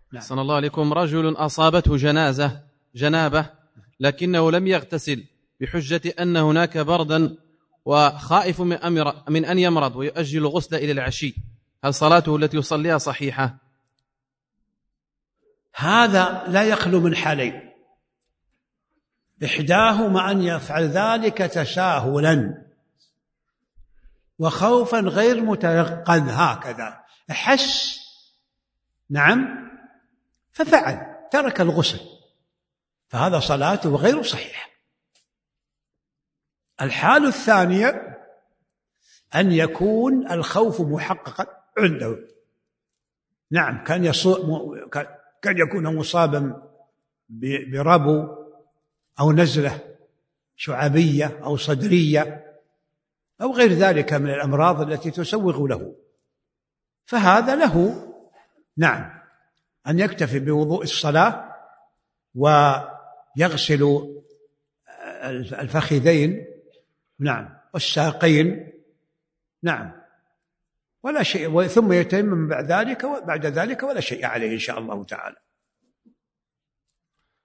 نعم. أحسن الله عليكم. رجل أصابته جنابة لكنه لم يغتسل بحجة أن هناك بردا وخائف من أن يمرض ويؤجل الغسل إلى العشي، هل صلاته التي يصليها صحيحة؟ هذا لا يخلو من حالين، إحداهما أن يفعل ذلك تساهلا وخوفا غير متيقن، هكذا أحس نعم ففعل ترك الغسل، فهذا صلاته غير صحيحة. الحال الثانية أن يكون الخوف محققا عنده، نعم كان يكون مصابا بربو أو نزلة شعبية أو صدرية أو غير ذلك من الأمراض التي تسوغ له، فهذا له نعم أن يكتفي بوضوء الصلاة ويغسل الفخذين نعم والساقين نعم ولا شيء، ثم يتيمم بعد ذلك ولا شيء عليه إن شاء الله تعالى.